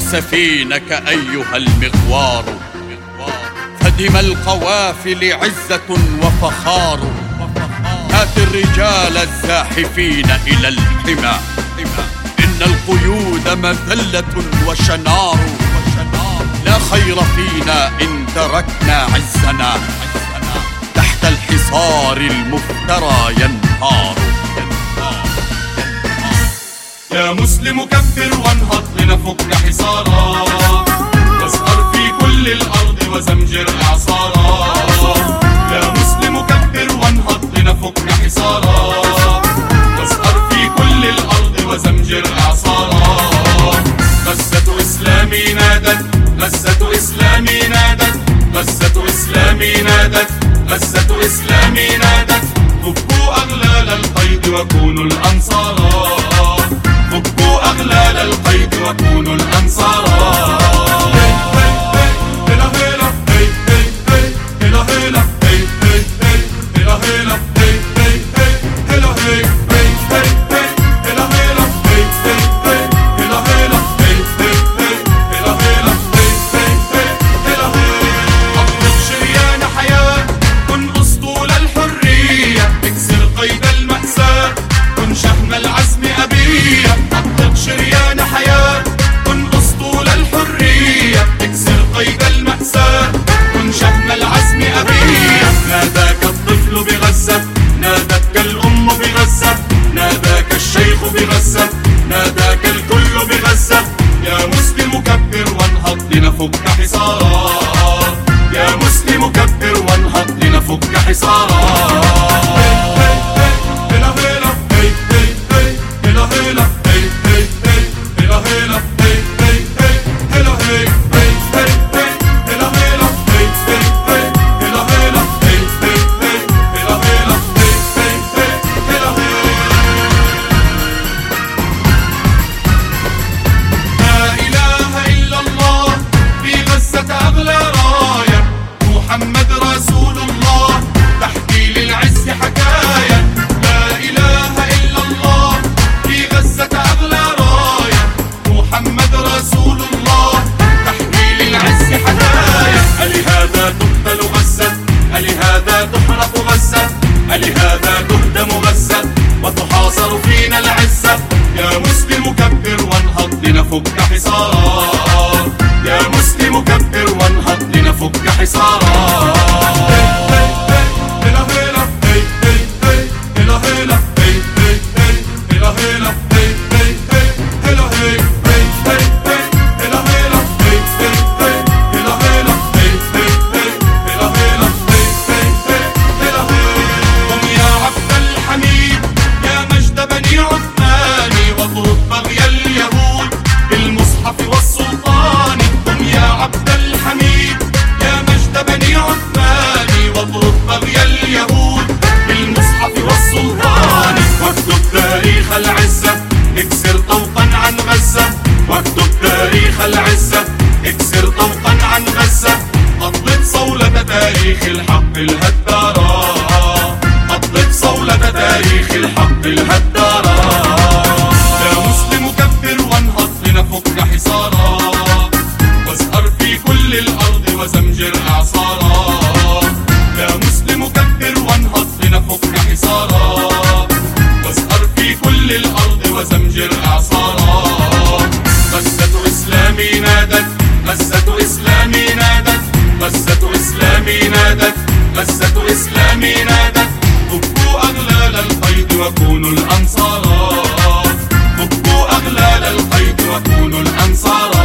سفينك أيها المغوار، فدم القوافل عزة وفخار. هات الرجال الزاحفين إلى الحمى، إن القيود مذلة وشنار. لا خير فينا إن تركنا عزنا، تحت الحصار المفترى ينهار. يا مسلم كبر وانهض لنفك حصارا، واسهر في كل الأرض وزمجر إعصارا. يا مسلم كبر وانهض لنفك حصارا، واسهر في كل الأرض وزمجر إعصارا. غزة إسلامي نادت، غزة إسلامي نادت، غزة إسلامي نادت، غزة إسلامي نادت. فكوا أغلال القيد وكونوا الأنصارا، فكوا أغلال القيد وكونوا الأنصارا. شريان حياة كن أسطول الحرية، اكسر قيد المأساة كن شحم العزم أبية. ناداك الطفل بغزة، نادتك الأم بغزة، ناداك الشيخ بغزة، ناداك الكل بغزة. يا مسلم كبر وانهض لنفك حصارا، يا مسلم كبر وانهض لنفك حصارا. محمد رسول الله تحكي للعز حكاية. لا إله إلا الله في غزة أغلى راية، محمد رسول الله تحكي للعز حكاية. ألهذا تقتل غزة، ألهذا تحرق غزة، ألهذا تهدم غزة وتحاصر فينا العزة. يا مسلم كبر وانهض لنفك حصارا، يا مسلم كبر وانهض لنفك حصارا. العزة اكسر طوقا عن غزة، واكتب تاريخ العزة اكسر طوقا عن غزة. أطلق صولة تاريخ الحق الهدارة، أطلق صولة تاريخ الحق الهدارة. يا مسلم كبر وانهض لنفك حصارا، واسهر في كل الأرض وزمجر إعصارا. يا مسلم كبر وانهض لنفك حصارا، واسهر في كل الأرض وزمجر إعصارا. غزة إسلامي نادت، غزة إسلامي نادت، غزة إسلامي نادت، غزة إسلامي نادت. فكوا أغلال القيد وكونوا الأنصارا، فكوا أغلال القيد وكونوا الأنصارا.